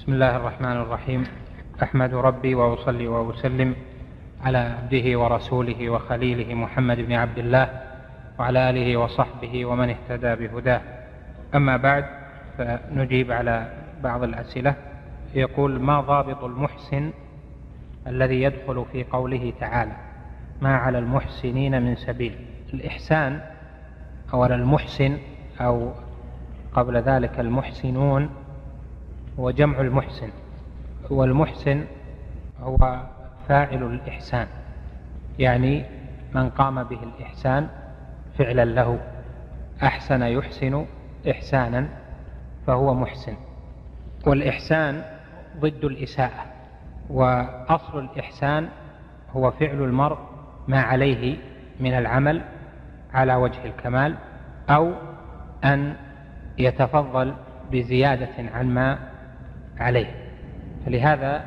بسم الله الرحمن الرحيم. أحمد ربي وأصلي وأسلم على عبده ورسوله وخليله محمد بن عبد الله وعلى آله وصحبه ومن اهتدى بهداه. أما بعد، فنجيب على بعض الأسئلة. يقول: ما ضابط المحسن الذي يدخل في قوله تعالى ما على المحسنين من سبيل؟ الإحسان أو المحسن أو قبل ذلك المحسنون هو جمع المحسن، والمحسن هو فاعل الإحسان، يعني من قام به الإحسان فعلا له. أحسن يحسن إحسانا فهو محسن. والإحسان ضد الإساءة، وأصل الإحسان هو فعل المرء ما عليه من العمل على وجه الكمال، أو أن يتفضل بزيادة عن ما عليه. فلهذا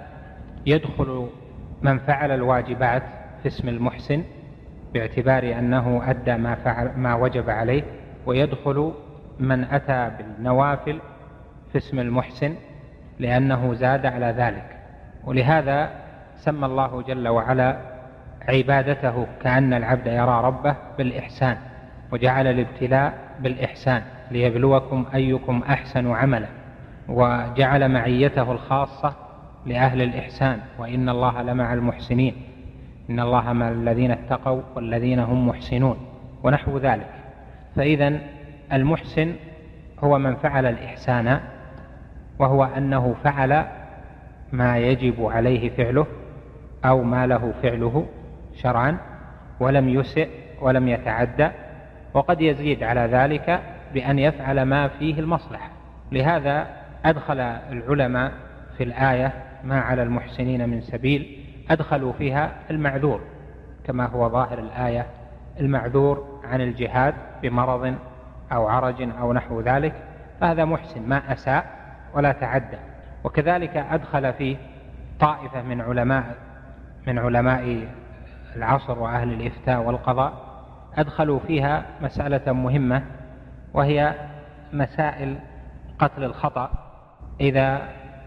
يدخل من فعل الواجبات في اسم المحسن باعتبار أنه أدى ما وجب عليه، ويدخل من أتى بالنوافل في اسم المحسن لأنه زاد على ذلك. ولهذا سمى الله جل وعلا عبادته كأن العبد يرى ربه بالإحسان، وجعل الابتلاء بالإحسان ليبلوكم أيكم أحسن عملا، وجعل معيته الخاصة لأهل الإحسان: وإن الله لمع المحسنين، إن الله مع الذين اتقوا والذين هم محسنون، ونحو ذلك. فإذن المحسن هو من فعل الإحسان، وهو أنه فعل ما يجب عليه فعله أو ما له فعله شرعا، ولم يسئ ولم يتعدى، وقد يزيد على ذلك بأن يفعل ما فيه المصلحة. لهذا أدخل العلماء في الآية ما على المحسنين من سبيل، أدخلوا فيها المعذور كما هو ظاهر الآية، المعذور عن الجهاد بمرض أو عرج أو نحو ذلك، فهذا محسن ما أساء ولا تعدى. وكذلك أدخل فيه طائفة من علماء العصر وأهل الإفتاء والقضاء، أدخلوا فيها مسألة مهمة، وهي مسائل قتل الخطأ. إذا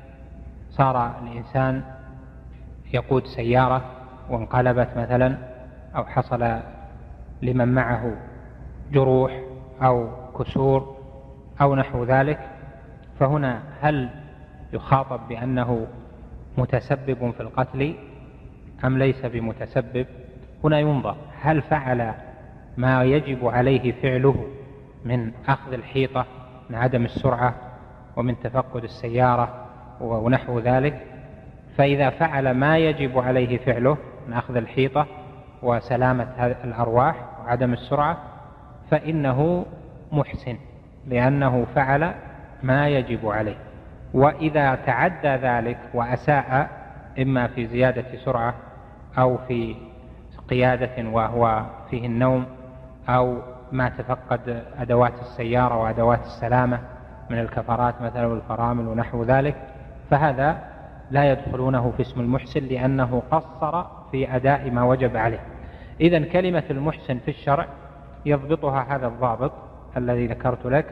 صار الإنسان يقود سيارة وانقلبت مثلا، أو حصل لمن معه جروح أو كسور أو نحو ذلك، فهنا هل يخاطب بأنه متسبب في القتل أم ليس بمتسبب؟ هنا ينظر هل فعل ما يجب عليه فعله من أخذ الحيطة، من عدم السرعة، ومن تفقد السيارة ونحو ذلك. فإذا فعل ما يجب عليه فعله من أخذ الحيطة وسلامة الأرواح وعدم السرعة فإنه محسن، لأنه فعل ما يجب عليه. وإذا تعدى ذلك وأساء، إما في زيادة سرعة أو في قيادة وهو فيه النوم، أو ما تفقد أدوات السيارة وأدوات السلامة من الكفرات مثلا والفرامل ونحو ذلك، فهذا لا يدخلونه في اسم المحسن، لأنه قصر في أداء ما وجب عليه. إذن كلمة المحسن في الشرع يضبطها هذا الضابط الذي ذكرت لك: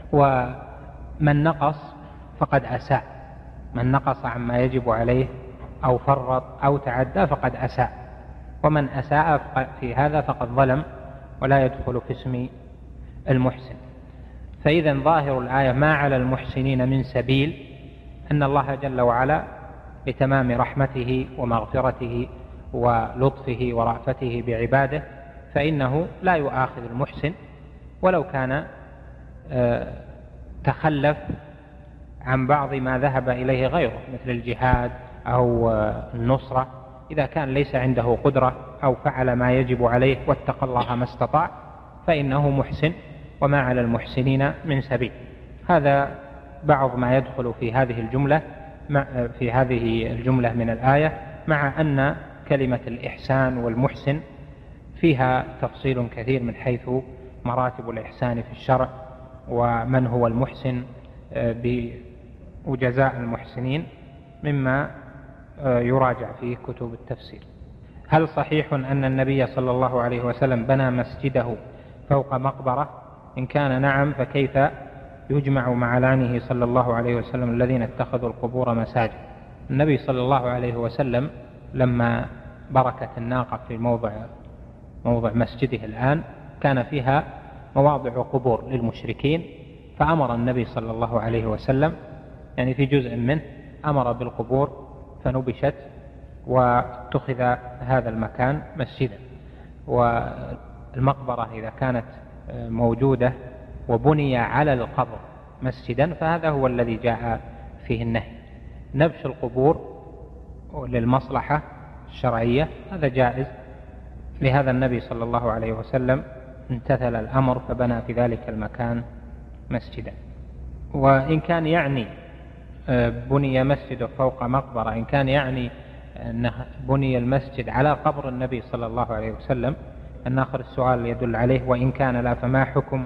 ومن نقص فقد أساء، من نقص عما يجب عليه أو فرط أو تعدى فقد أساء، ومن أساء في هذا فقد ظلم ولا يدخل في اسم المحسن. فإذا ظاهر الآية ما على المحسنين من سبيل، أن الله جل وعلا بتمام رحمته ومغفرته ولطفه ورأفته بعباده فإنه لا يؤاخذ المحسن ولو كان تخلف عن بعض ما ذهب إليه غيره، مثل الجهاد أو النصرة. إذا كان ليس عنده قدرة أو فعل ما يجب عليه واتقى الله ما استطاع فإنه محسن، وما على المحسنين من سبيل. هذا بعض ما يدخل في هذه الجملة من الآية، مع أن كلمة الإحسان والمحسن فيها تفصيل كثير من حيث مراتب الإحسان في الشرع، ومن هو المحسن وجزاء المحسنين، مما يراجع فيه كتب التفسير. هل صحيح أن النبي صلى الله عليه وسلم بنى مسجده فوق مقبرة؟ إن كان نعم فكيف يجمع مع لعنه صلى الله عليه وسلم الذين اتخذوا القبور مساجد. النبي صلى الله عليه وسلم لما بركت الناقة في موضع مسجده الآن كان فيها مواضع قبور للمشركين، فأمر النبي صلى الله عليه وسلم يعني في جزء منه أمر بالقبور فنبشت واتخذ هذا المكان مسجدا. والمقبرة إذا كانت موجودة وبني على القبر مسجدا فهذا هو الذي جاء فيه النهي. نبش القبور للمصلحة الشرعية هذا جائز، لهذا النبي صلى الله عليه وسلم امتثل الأمر فبنى في ذلك المكان مسجدا. وإن كان يعني بني مسجد فوق مقبرة، إن كان يعني أن بني المسجد على قبر النبي صلى الله عليه وسلم أن آخر السؤال يدل عليه، وإن كان لا فما حكم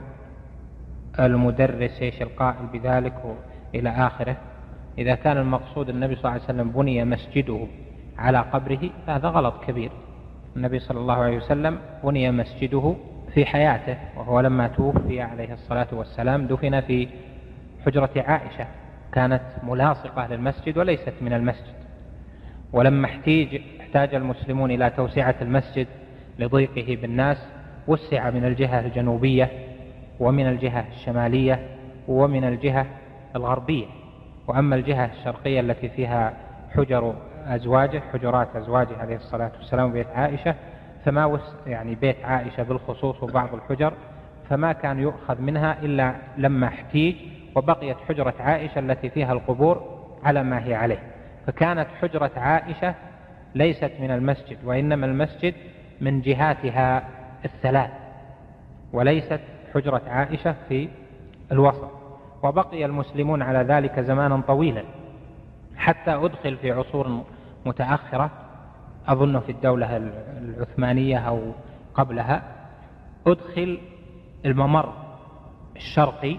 المدرس ايش القائل بذلك إلى آخره. إذا كان المقصود النبي صلى الله عليه وسلم بني مسجده على قبره فهذا غلط كبير. النبي صلى الله عليه وسلم بني مسجده في حياته، وهو لما توفي عليه الصلاة والسلام دفن في حجرة عائشة، كانت ملاصقة للمسجد وليست من المسجد. ولما احتاج المسلمون إلى توسعة المسجد لضيقه بالناس وسع من الجهة الجنوبية ومن الجهة الشمالية ومن الجهة الغربية. وأما الجهة الشرقية التي فيها حجرات أزواجه عليه الصلاة والسلام بيت عائشة، فما يعني بيت عائشة بالخصوص وبعض الحجر فما كان يؤخذ منها إلا لما احتيج، وبقيت حجرة عائشة التي فيها القبور على ما هي عليه. فكانت حجرة عائشة ليست من المسجد، وإنما المسجد من جهاتها الثلاث، وليست حجرة عائشة في الوسط. وبقي المسلمون على ذلك زمانا طويلا حتى أدخل في عصور متأخرة، أظن في الدولة العثمانية أو قبلها، أدخل الممر الشرقي،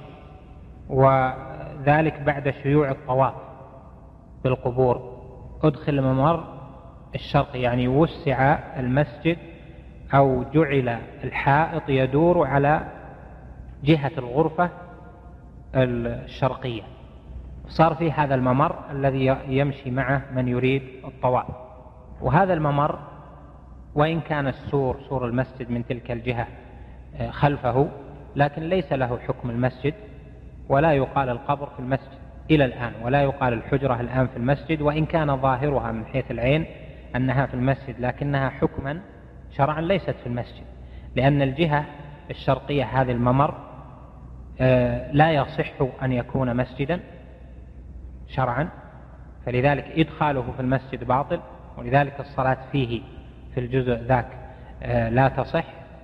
وذلك بعد شيوع الطواف بالقبور. أدخل الممر الشرقي يعني وسع المسجد أو جعل الحائط يدور على جهة الغرفة الشرقية، صار في هذا الممر الذي يمشي معه من يريد الطواف. وهذا الممر وإن كان سور المسجد من تلك الجهة خلفه، لكن ليس له حكم المسجد، ولا يقال القبر في المسجد إلى الآن، ولا يقال الحجرة الآن في المسجد، وإن كان ظاهرها من حيث العين أنها في المسجد، لكنها حكما شرعا ليست في المسجد، لأن الجهة الشرقية هذه الممر لا يصح أن يكون مسجدا شرعا، فلذلك إدخاله في المسجد باطل، ولذلك الصلاة فيه في الجزء ذاك لا تصح.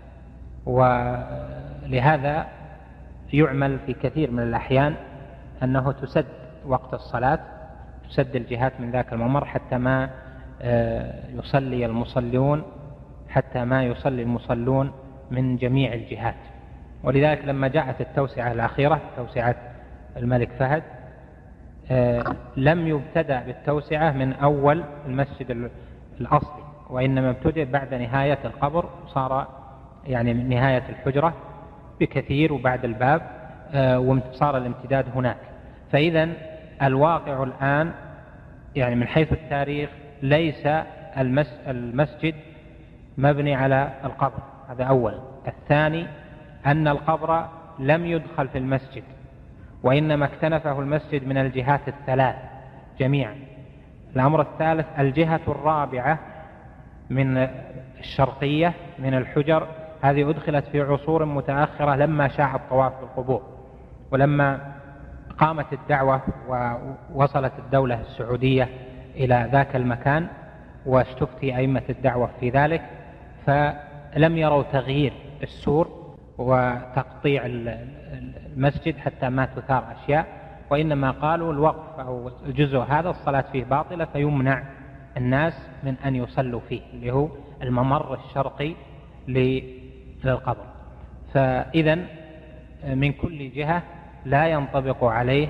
ولهذا يعمل في كثير من الأحيان أنه تسد وقت الصلاة، تسد الجهات من ذاك الممر حتى ما يصلي المصلون من جميع الجهات. ولذلك لما جاءت التوسعة الأخيرة توسعة الملك فهد لم يبتدأ بالتوسعة من أول المسجد الأصلي، وإنما ابتدأ بعد نهاية القبر، صار يعني من نهاية الحجرة بكثير وبعد الباب، وصار الامتداد هناك. فإذا الواقع الآن يعني من حيث التاريخ ليس المسجد مبني على القبر، هذا أولا. الثاني أن القبر لم يدخل في المسجد، وإنما اكتنفه المسجد من الجهات الثلاث جميعا. الأمر الثالث الجهة الرابعة من الشرقية من الحجر، هذه أدخلت في عصور متأخرة لما شاع الطواف بالقبور، ولما قامت الدعوة ووصلت الدولة السعودية إلى ذاك المكان واستفتي أئمة الدعوة في ذلك، فلم يروا تغيير السور وتقطيع المسجد حتى ما تثار أشياء، وإنما قالوا الوقف أو الجزء هذا الصلاة فيه باطلة، فيمنع الناس من أن يصلوا فيه، اللي هو الممر الشرقي للقبر. فإذا من كل جهة لا ينطبق عليه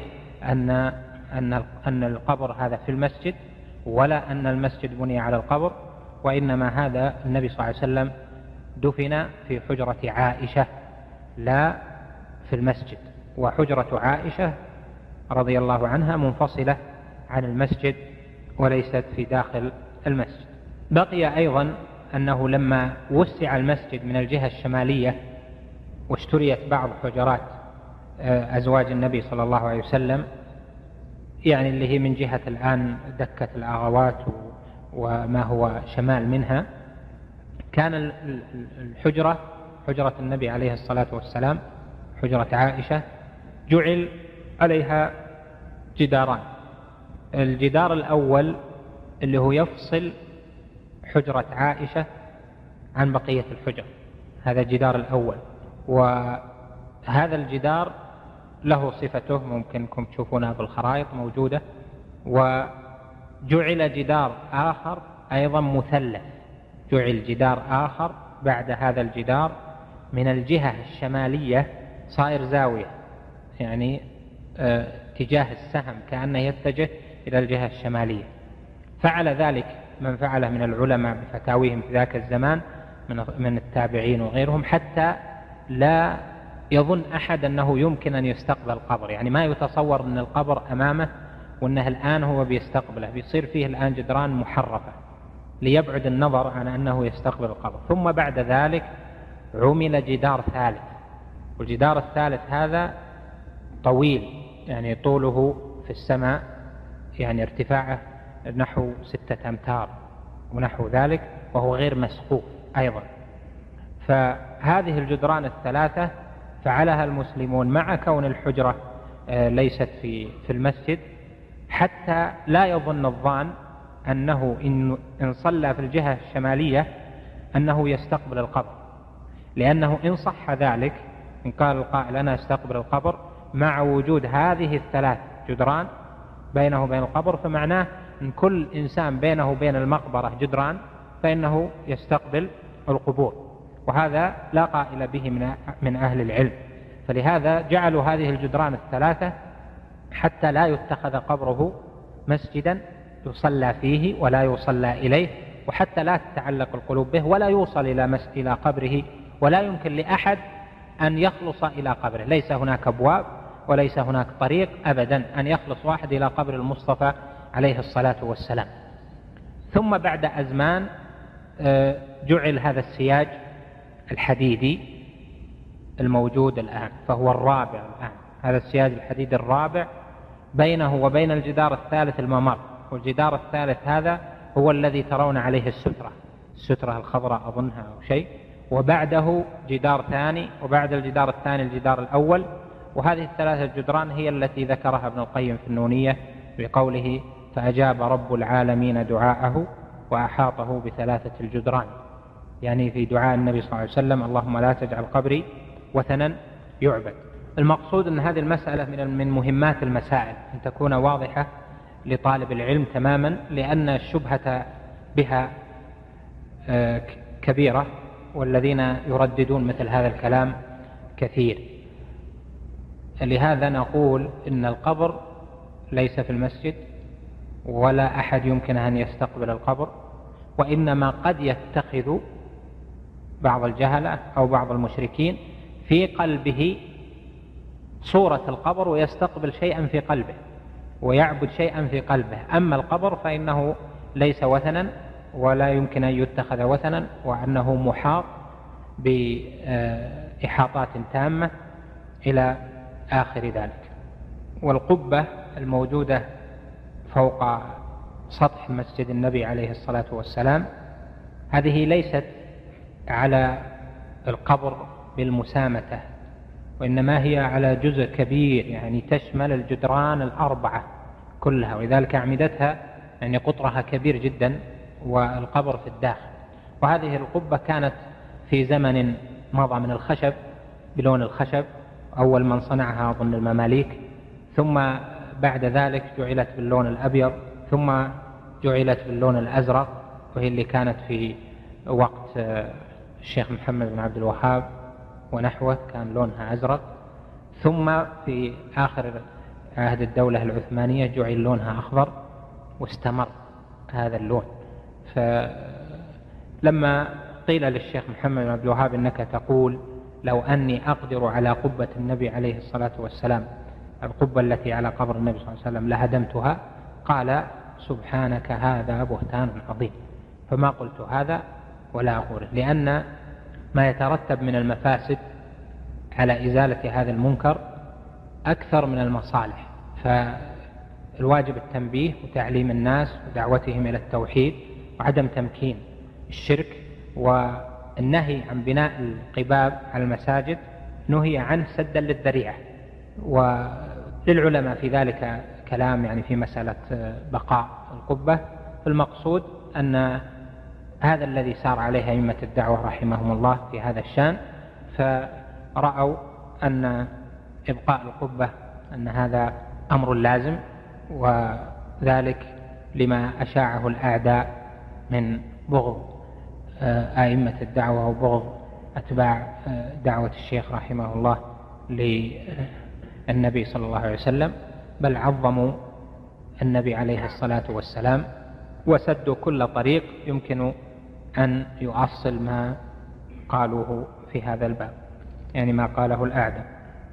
أن القبر هذا في المسجد، ولا أن المسجد بني على القبر، وإنما هذا النبي صلى الله عليه وسلم دفن في حجرة عائشة لا في المسجد. وحجرة عائشة رضي الله عنها منفصلة عن المسجد وليست في داخل المسجد. بقي أيضا أنه لما وسع المسجد من الجهة الشمالية واشتريت بعض حجرات أزواج النبي صلى الله عليه وسلم، يعني اللي هي من جهة الآن دكة الأغوات وما هو شمال منها، كان حجرة النبي عليه الصلاة والسلام حجرة عائشة جعل عليها جداران. الجدار الأول اللي هو يفصل حجرة عائشة عن بقية الحجر، هذا الجدار الأول، وهذا الجدار له صفته ممكنكم تشوفونها بالخرائط موجودة. وجعل جدار آخر أيضا مثلث، جعل جدار آخر بعد هذا الجدار من الجهة الشمالية صائر زاوية، يعني اتجاه السهم كأنه يتجه إلى الجهة الشمالية. فعل ذلك من فعله من العلماء بفتاويهم في ذاك الزمان من التابعين وغيرهم، حتى لا يظن أحد أنه يمكن أن يستقبل القبر، يعني ما يتصور أن القبر أمامه وأنه الآن هو بيستقبله، بيصير فيه الآن جدران محرفة ليبعد النظر عن أنه يستقبل القبر. ثم بعد ذلك عمل جدار ثالث، والجدار الثالث هذا طويل، يعني طوله في السماء، يعني ارتفاعه نحو 6 أمتار ونحو ذلك، وهو غير مسقوف أيضا. فهذه الجدران الثلاثة فعلها المسلمون مع كون الحجرة ليست في المسجد، حتى لا يظن الظان أنه إن صلى في الجهة الشمالية أنه يستقبل القبر، لأنه إن صح ذلك، إن قال القائل أنا أستقبل القبر مع وجود هذه الثلاث جدران بينه وبين القبر، فمعناه أن كل إنسان بينه وبين المقبرة جدران فإنه يستقبل القبور، وهذا لا قائل به من أهل العلم. فلهذا جعلوا هذه الجدران الثلاثة حتى لا يتخذ قبره مسجدا يصلى فيه ولا يصلى إليه، وحتى لا تتعلق القلوب به ولا يوصل إلى قبره، ولا يمكن لأحد أن يخلص إلى قبره. ليس هناك أبواب وليس هناك طريق أبدا أن يخلص واحد إلى قبر المصطفى عليه الصلاة والسلام. ثم بعد أزمان جعل هذا السياج الحديدي الموجود الآن، فهو الرابع الآن، هذا السياج الحديدي الرابع بينه وبين الجدار الثالث الممر، والجدار الثالث هذا هو الذي ترون عليه السترة الخضراء أظنها أو شيء، وبعده جدار ثاني، وبعد الجدار الثاني الجدار الأول. وهذه الثلاثة جدران هي التي ذكرها ابن القيم في النونية بقوله فأجاب رب العالمين دعاءه وأحاطه بثلاثة الجدران، يعني في دعاء النبي صلى الله عليه وسلم اللهم لا تجعل قبري وثنا يعبد. المقصود أن هذه المسألة من مهمات المسائل أن تكون واضحة لطالب العلم تماما، لأن الشبهة بها كبيرة، والذين يرددون مثل هذا الكلام كثير. لهذا نقول إن القبر ليس في المسجد، ولا أحد يمكن أن يستقبل القبر، وإنما قد يتخذ بعض الجهلة أو بعض المشركين في قلبه صورة القبر ويستقبل شيئا في قلبه ويعبد شيئا في قلبه. أما القبر فإنه ليس وثنا ولا يمكن أن يتخذ وثنا، وأنه محاط بإحاطات تامة إلى آخر ذلك. والقبة الموجودة فوق سطح مسجد النبي عليه الصلاة والسلام هذه ليست على القبر بالمسامة، وإنما هي على جزء كبير، يعني تشمل الجدران الأربعة كلها، ولذلك أعمدتها يعني قطرها كبير جدا والقبر في الداخل. وهذه القبة كانت في زمن مضى من الخشب بلون الخشب، أول من صنعها أظن المماليك، ثم بعد ذلك جعلت باللون الأبيض، ثم جعلت باللون الأزرق، وهي اللي كانت في وقت الشيخ محمد بن عبد الوهاب ونحوه كان لونها أزرق، ثم في آخر عهد الدولة العثمانية جعل لونها أخضر واستمر هذا اللون. فلما قيل للشيخ محمد بن عبد الوهاب إنك تقول لو أني أقدر على قبة النبي عليه الصلاة والسلام، القبة التي على قبر النبي صلى الله عليه وسلم، لهدمتها. قال سبحانك هذا بهتان عظيم. فما قلت هذا ولا أقوله، لأن ما يترتب من المفاسد على إزالة هذا المنكر أكثر من المصالح. فالواجب التنبيه وتعليم الناس ودعوتهم إلى التوحيد وعدم تمكين الشرك. والنهي عن بناء القباب على المساجد نهي عنه سدا للذريعة. وللعلماء في ذلك كلام يعني في مسألة بقاء القبة. المقصود أن هذا الذي سار عليه أئمة الدعوة رحمهم الله في هذا الشأن، فرأوا أن إبقاء القبة أن هذا أمر لازم، وذلك لما أشاعه الأعداء من بغض أئمة الدعوة وبغض أتباع دعوة الشيخ رحمه الله للنبي صلى الله عليه وسلم، بل عظموا النبي عليه الصلاة والسلام وسدوا كل طريق يمكن أن يؤصل ما قالوه في هذا الباب، يعني ما قاله الأعداء.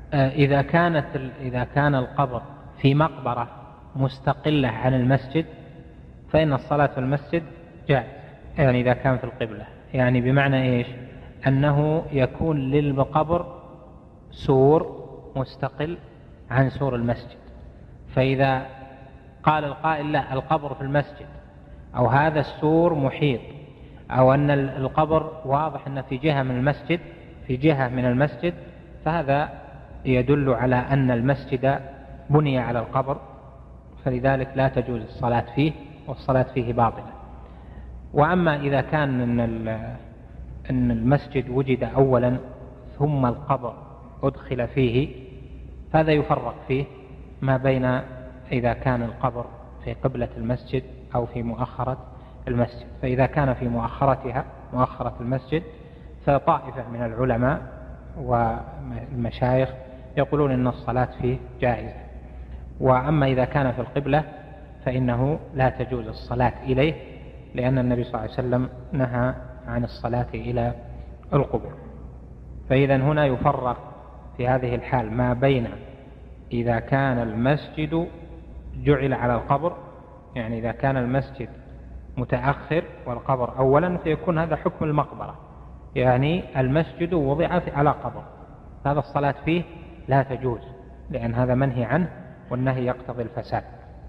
إذا كان القبر في مقبرة مستقلة عن المسجد فإن الصلاة في المسجد جائزة، يعني إذا كان في القبلة، يعني بمعنى إيش؟ أنه يكون للقبر سور مستقل عن سور المسجد. فإذا قال القائل لا القبر في المسجد، أو هذا السور محيط، أو أن القبر واضح أن في جهة من المسجد، فهذا يدل على أن المسجد بني على القبر، فلذلك لا تجوز الصلاة فيه، والصلاة فيه باطلة. وأما إذا كان أن المسجد وجد أولا ثم القبر أدخل فيه، فهذا يفرق فيه ما بين إذا كان القبر في قبلة المسجد أو في مؤخرة المسجد. فإذا كان في مؤخرة المسجد فطائفة من العلماء والمشايخ يقولون إن الصلاة فيه جائزة. وأما إذا كان في القبلة فإنه لا تجوز الصلاة إليه، لأن النبي صلى الله عليه وسلم نهى عن الصلاة إلى القبور. فإذا هنا يفرق في هذه الحال ما بين إذا كان المسجد جعل على القبر، يعني إذا كان المسجد متأخر والقبر أولا فيكون هذا حكم المقبرة، يعني المسجد وضع على قبر، هذا الصلاة فيه لا تجوز، لأن هذا منهي عنه والنهي يقتضي الفساد.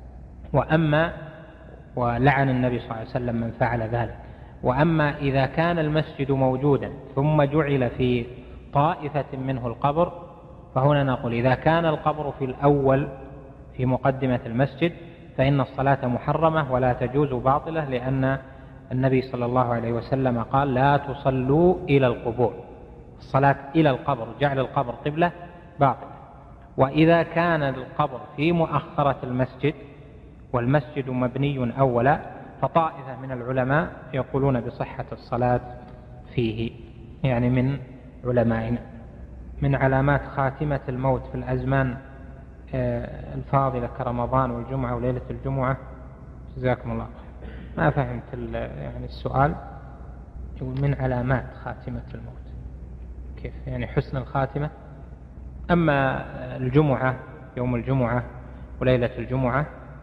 ولعن النبي صلى الله عليه وسلم من فعل ذلك. وأما إذا كان المسجد موجودا ثم جعل في طائفة منه القبر، فهنا نقول إذا كان القبر في الأول في مقدمة المسجد فإن الصلاة محرمة ولا تجوز باطلة، لأن النبي صلى الله عليه وسلم قال لا تصلوا إلى القبور، الصلاة إلى القبر جعل القبر قبلة باطلة. وإذا كان القبر في مؤخرة المسجد والمسجد مبني أولا، فطائفة من العلماء يقولون بصحة الصلاة فيه، يعني من علمائنا. من علامات خاتمة الموت في الأزمان الفاضلة كرمضان والجمعة وليلة الجمعة. جزاكم الله خير. ما فهمت يعني السؤال. يقول من علامات خاتمة الموت كيف؟ يعني حسن الخاتمة. أما الجمعة يوم الجمعة وليلة الجمعة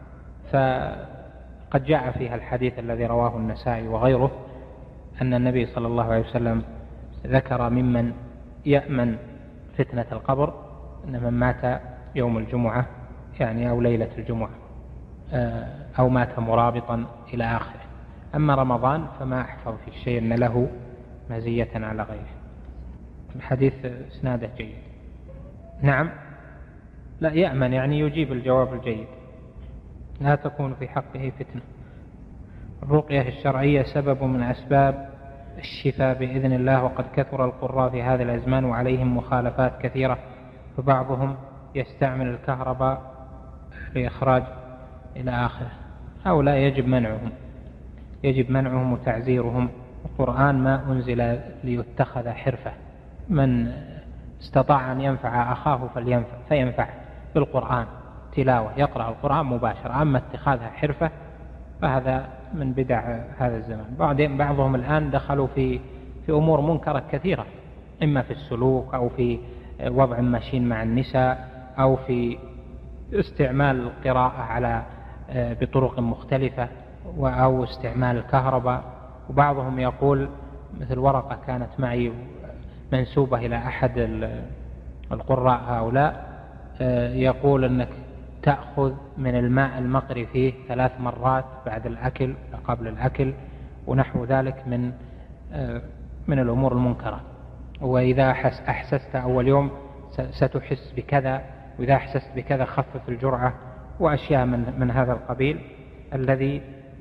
فقد جاء فيها الحديث الذي رواه النسائي وغيره أن النبي صلى الله عليه وسلم ذكر ممن يأمن فتنة القبر أن من مات يوم الجمعة يعني أو ليلة الجمعة أو مات مرابطا إلى آخره. أما رمضان فما أحفظ في الشيء أن له مزية على غيره. الحديث إسناده جيد. نعم، لا يأمن يعني يجيب الجواب الجيد، لا تكون في حقه فتنة. الرقية الشرعية سبب من أسباب الشفاء بإذن الله، وقد كثر القراء في هذا الأزمان وعليهم مخالفات كثيرة، فبعضهم يستعمل الكهرباء لإخراج إلى آخره. هؤلاء يجب منعهم وتعزيرهم. القرآن ما أنزل ليتخذ حرفة، من استطاع أن ينفع أخاه فينفع بالقرآن تلاوة، يقرأ القرآن مباشرة. أما اتخاذها حرفة فهذا من بدع هذا الزمان. بعضهم الآن دخلوا في أمور منكرة كثيرة، إما في السلوك أو في وضع ماشين مع النساء أو في استعمال القراءة على بطرق مختلفة أو استعمال الكهرباء. وبعضهم يقول مثل ورقة كانت معي منسوبة إلى أحد القراء هؤلاء، يقول أنك تأخذ من الماء المقري فيه 3 مرات بعد الأكل قبل الأكل ونحو ذلك من الأمور المنكرة. وإذا أحسست أول يوم ستحس بكذا، وإذا أحسست بكذا خفف الجرعة، وأشياء من هذا القبيل الذي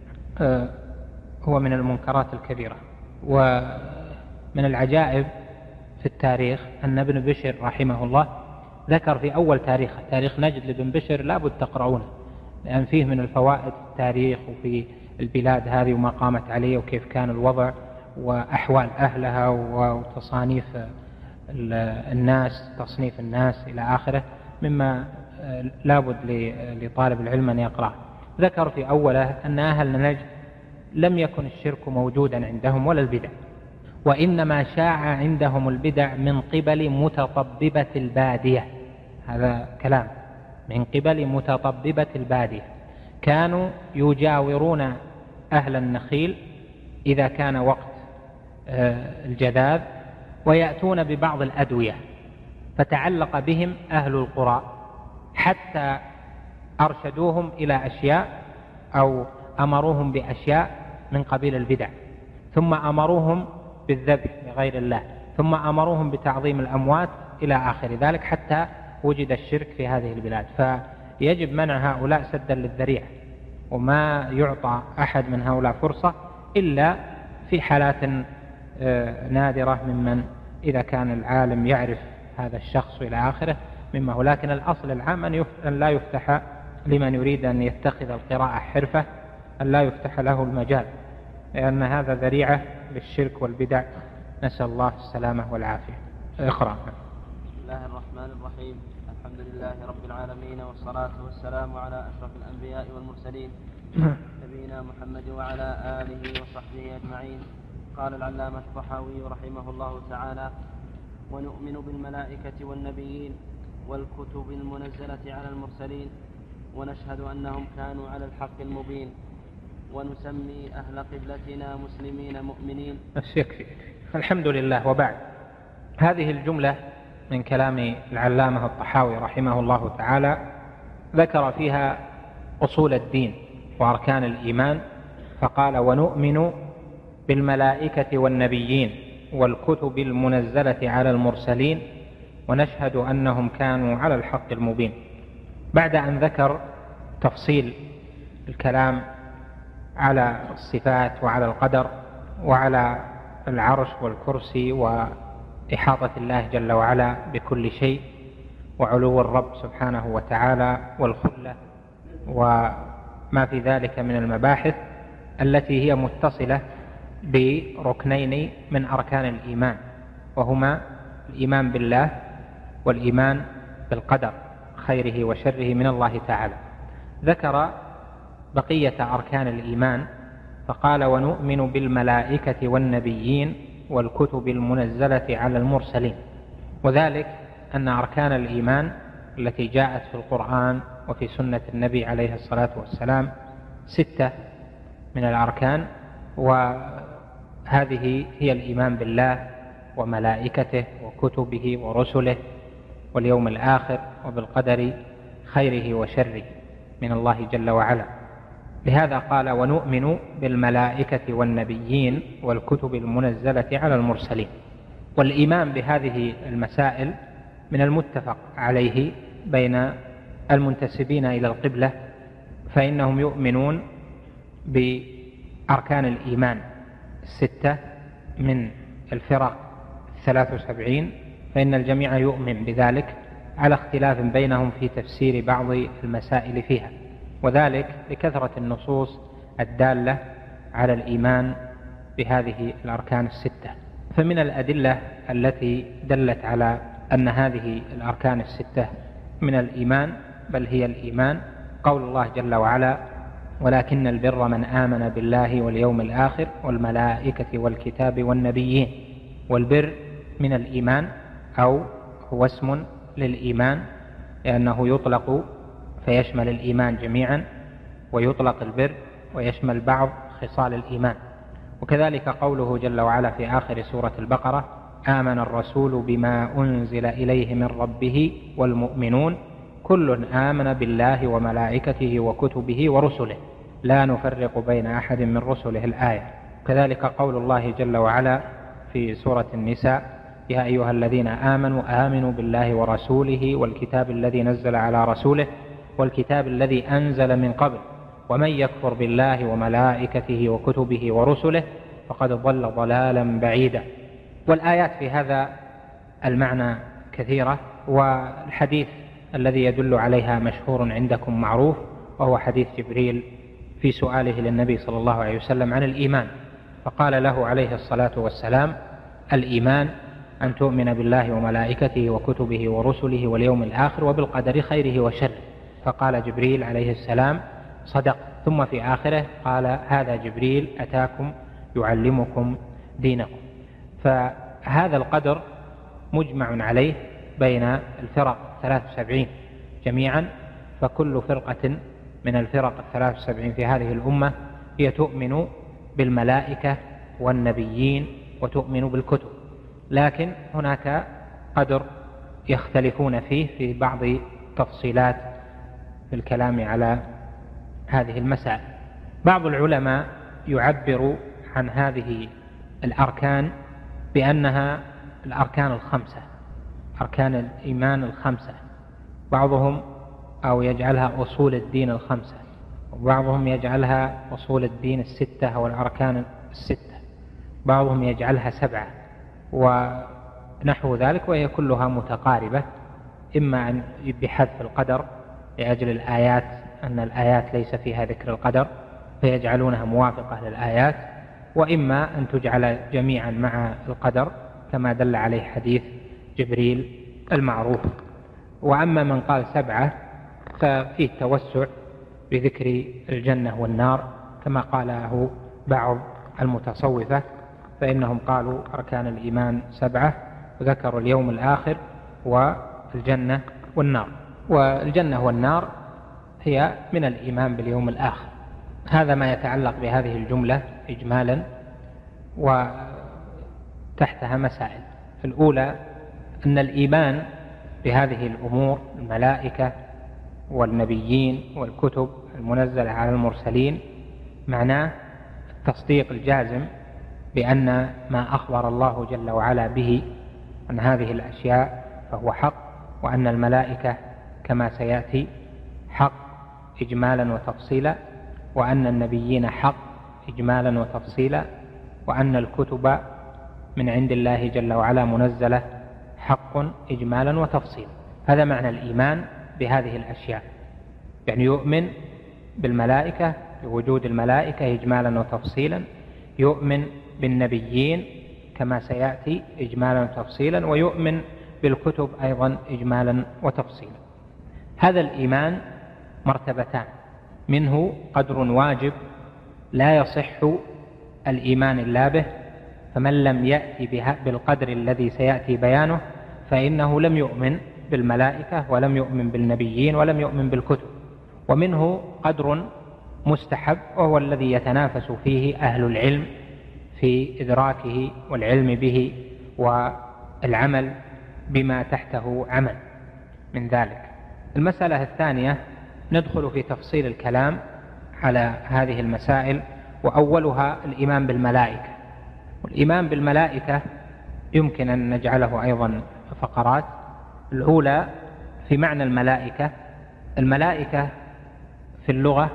هو من المنكرات الكبيرة. ومن العجائب في التاريخ أن ابن بشر رحمه الله ذكر في أول تاريخ نجد لابن بشر لا بد تقرؤونه، لأن فيه من الفوائد التاريخ وفي البلاد هذه وما قامت عليه وكيف كان الوضع وأحوال أهلها وتصانيف الناس، تصنيف الناس إلى آخره، مما لا بد لطالب العلم أن يقرأ. ذكر في أوله أن أهل نجد لم يكن الشرك موجودا عندهم ولا البدع، وإنما شاع عندهم البدع من قبل متطببة البادية. هذا كلام من قبل متطببة البادية، كانوا يجاورون أهل النخيل إذا كان وقت الجذاذ ويأتون ببعض الأدوية، فتعلق بهم أهل القرى حتى أرشدوهم إلى أشياء أو أمروهم بأشياء من قبيل البدع، ثم أمروهم بالذبح لغير الله، ثم أمروهم بتعظيم الأموات إلى آخر ذلك، حتى وجد الشرك في هذه البلاد. فيجب منع هؤلاء سدا للذريعة، وما يعطى أحد من هؤلاء فرصة إلا في حالات نادرة، ممن إذا كان العالم يعرف هذا الشخص إلى آخره مما هو. لكن الأصل العام أن لا يفتح لمن يريد أن يتخذ القراءة حرفة، أن لا يفتح له المجال، لأن هذا ذريعة للشرك والبدع، نسأل الله السلامة والعافية. اقرأ. بسم الله الرحمن الرحيم. الحمد لله رب العالمين، والصلاة والسلام على أشرف الأنبياء والمرسلين نبينا محمد وعلى آله وصحبه أجمعين. قال العلامة الطحاوي رحمه الله تعالى: ونؤمن بالملائكة والنبيين والكتب المنزلة على المرسلين، ونشهد أنهم كانوا على الحق المبين، ونسمي أهل قبلتنا مسلمين مؤمنين. بس يكفي. الحمد لله. وبعد، هذه الجملة من كلام العلامة الطحاوي رحمه الله تعالى ذكر فيها أصول الدين وأركان الإيمان، فقال: ونؤمن بالملائكة والنبيين والكتب المنزلة على المرسلين، ونشهد أنهم كانوا على الحق المبين. بعد أن ذكر تفصيل الكلام على الصفات وعلى القدر وعلى العرش والكرسي وإحاطة الله جل وعلا بكل شيء وعلو الرب سبحانه وتعالى والخلة وما في ذلك من المباحث التي هي متصلة بركنين من أركان الإيمان، وهما الإيمان بالله والإيمان بالقدر خيره وشره من الله تعالى. ذكر بقية أركان الإيمان فقال: ونؤمن بالملائكة والنبيين والكتب المنزلة على المرسلين. وذلك أن أركان الإيمان التي جاءت في القرآن وفي سنة النبي عليه الصلاة والسلام 6 من الأركان، وهذه هي الإيمان بالله وملائكته وكتبه ورسله واليوم الآخر وبالقدر خيره وشره من الله جل وعلا. لهذا قال: ونؤمن بالملائكة والنبيين والكتب المنزلة على المرسلين. والإيمان بهذه المسائل من المتفق عليه بين المنتسبين إلى القبلة، فإنهم يؤمنون بأركان الإيمان 6 من الفرق 73، فإن الجميع يؤمن بذلك على اختلاف بينهم في تفسير بعض المسائل فيها، وذلك لكثرة النصوص الدالة على الإيمان بهذه الأركان 6. فمن الأدلة التي دلت على أن هذه الأركان 6 من الإيمان بل هي الإيمان قول الله جل وعلا: ولكن البر من آمن بالله واليوم الآخر والملائكة والكتاب والنبيين. والبر من الإيمان أو هو اسم للإيمان، لأنه يطلق فيشمل الإيمان جميعا، ويطلق البر ويشمل بعض خصال الإيمان. وكذلك قوله جل وعلا في آخر سورة البقرة: آمن الرسول بما أنزل إليه من ربه والمؤمنون كل آمن بالله وملائكته وكتبه ورسله لا نفرق بين أحد من رسله الآية. كذلك قول الله جل وعلا في سورة النساء: يا أيها الذين آمنوا آمنوا بالله ورسوله والكتاب الذي نزل على رسوله والكتاب الذي أنزل من قبل ومن يكفر بالله وملائكته وكتبه ورسله فقد ضل ضلالا بعيدا. والآيات في هذا المعنى كثيرة، والحديث الذي يدل عليها مشهور عندكم معروف، وهو حديث جبريل في سؤاله للنبي صلى الله عليه وسلم عن الإيمان، فقال له عليه الصلاة والسلام: الإيمان أن تؤمن بالله وملائكته وكتبه ورسله واليوم الآخر وبالقدر خيره وشره. فقال جبريل عليه السلام: صدق. ثم في آخره قال: هذا جبريل أتاكم يعلمكم دينكم. فهذا القدر مجمع عليه بين الفرق 73 جميعا، فكل فرقة من الفرق 73 في هذه الأمة هي تؤمن بالملائكة والنبيين وتؤمن بالكتب، لكن هناك قدر يختلفون فيه في بعض تفصيلات في الكلام على هذه المسائل. بعض العلماء يعبر عن هذه الأركان بأنها الأركان الخمسة، أركان الإيمان الخمسة، بعضهم أو يجعلها أصول الدين الخمسة، وبعضهم يجعلها أصول الدين الستة أو الأركان الستة، بعضهم يجعلها 7 ونحو ذلك، وهي كلها متقاربة، إما أن بحذف القدر لأجل الآيات أن الآيات ليس فيها ذكر القدر فيجعلونها موافقة للآيات، وإما أن تجعل جميعا مع القدر كما دل عليه حديث جبريل المعروف. وأما من قال 7 ففيه توسع بذكر الجنة والنار كما قاله بعض المتصوفة، فإنهم قالوا أركان الإيمان 7 وذكروا اليوم الآخر والجنة والنار، والجنة والنار هي من الإيمان باليوم الآخر. هذا ما يتعلق بهذه الجملة إجمالا، وتحتها مسائل. الأولى أن الإيمان بهذه الأمور، الملائكة والنبيين والكتب المنزلة على المرسلين، معناه التصديق الجازم بأن ما أخبر الله جل وعلا به عن هذه الأشياء فهو حق، وأن الملائكة كما سيأتي حق إجمالا وتفصيلا، وأن النبيين حق إجمالا وتفصيلا، وأن الكتب من عند الله جل وعلا منزلة حق إجمالا وتفصيلا. هذا معنى الإيمان بهذه الأشياء، يعني يؤمن بالملائكة بوجود الملائكة إجمالا وتفصيلا، يؤمن بالنبيين كما سيأتي إجمالا وتفصيلا، ويؤمن بالكتب أيضا إجمالا وتفصيلا. هذا الإيمان مرتبتان، منه قدر واجب لا يصح الإيمان إلا به، فمن لم يأتي بالقدر الذي سيأتي بيانه فإنه لم يؤمن بالملائكة ولم يؤمن بالنبيين ولم يؤمن بالكتب. ومنه قدر مستحب، وهو الذي يتنافس فيه أهل العلم في إدراكه والعلم به والعمل بما تحته عمل من ذلك. المسألة الثانية ندخل في تفصيل الكلام على هذه المسائل، وأولها الإيمان بالملائكة. والإيمان بالملائكة يمكن أن نجعله أيضا فقرات. الأولى في معنى الملائكة. الملائكة في اللغة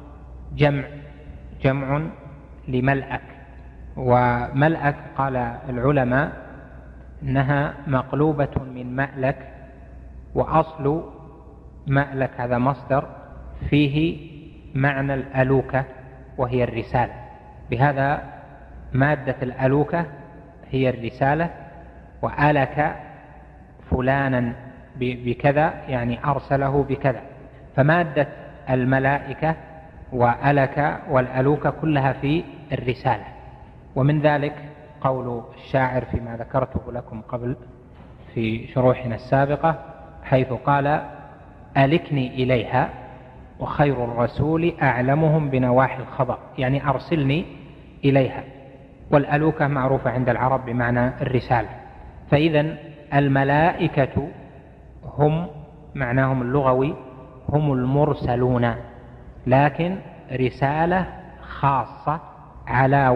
جمع لملأك، وملأك قال العلماء إنها مقلوبة من مألك، وأصل مألك هذا مصدر فيه معنى الألوكة وهي الرسالة، بهذا مادة الألوكة هي الرسالة، وألك فلانا بكذا يعني أرسله بكذا، فمادة الملائكة وألك والألوكة كلها في الرسالة. ومن ذلك قول الشاعر فيما ذكرته لكم قبل في شروحنا السابقة، حيث قال: ألكني إليها وخير الرسول أعلمهم بنواحي الخبر، يعني أرسلني إليها. والألوكة معروفة عند العرب بمعنى الرسالة. فإذا الملائكة هم معناهم اللغوي هم المرسلون، لكن رسالة خاصة على